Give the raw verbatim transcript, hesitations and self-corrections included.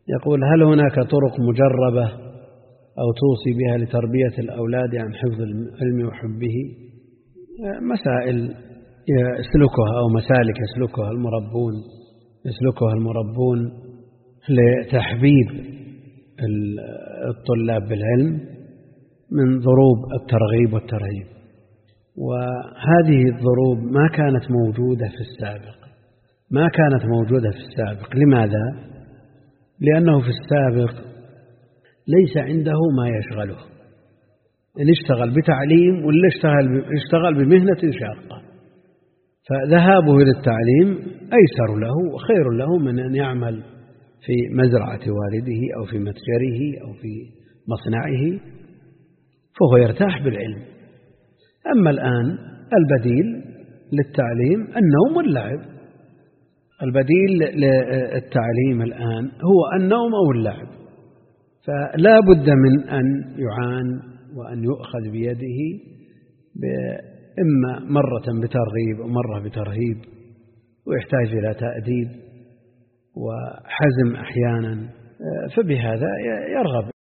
يقول: هل هناك طرق مجربة أو توصي بها لتربية الأولاد عن حفظ العلم وحبه؟ مسائل يسلكها أو مسالك يسلكها المربون يسلكها المربون لتحبيب الطلاب بالعلم من ضروب الترغيب والترهيب، وهذه الضروب ما كانت موجودة في السابق ما كانت موجودة في السابق. لماذا؟ لأنه في السابق ليس عنده ما يشغله، إن اشتغل بتعليم ولا اشتغل اشتغل بمهنة شاقة، فذهابه إلى التعليم أيسر له وخير له من أن يعمل في مزرعة والده أو في متجره أو في مصنعه، فهو يرتاح بالعلم. أما الآن البديل للتعليم النوم واللعب، البديل للتعليم الآن هو النوم أو اللعب، فلا بد من أن يعان وأن يؤخذ بيده إما مرة بترغيب ومرة بترهيب، ويحتاج إلى تأديب وحزم أحيانا، فبهذا يرغب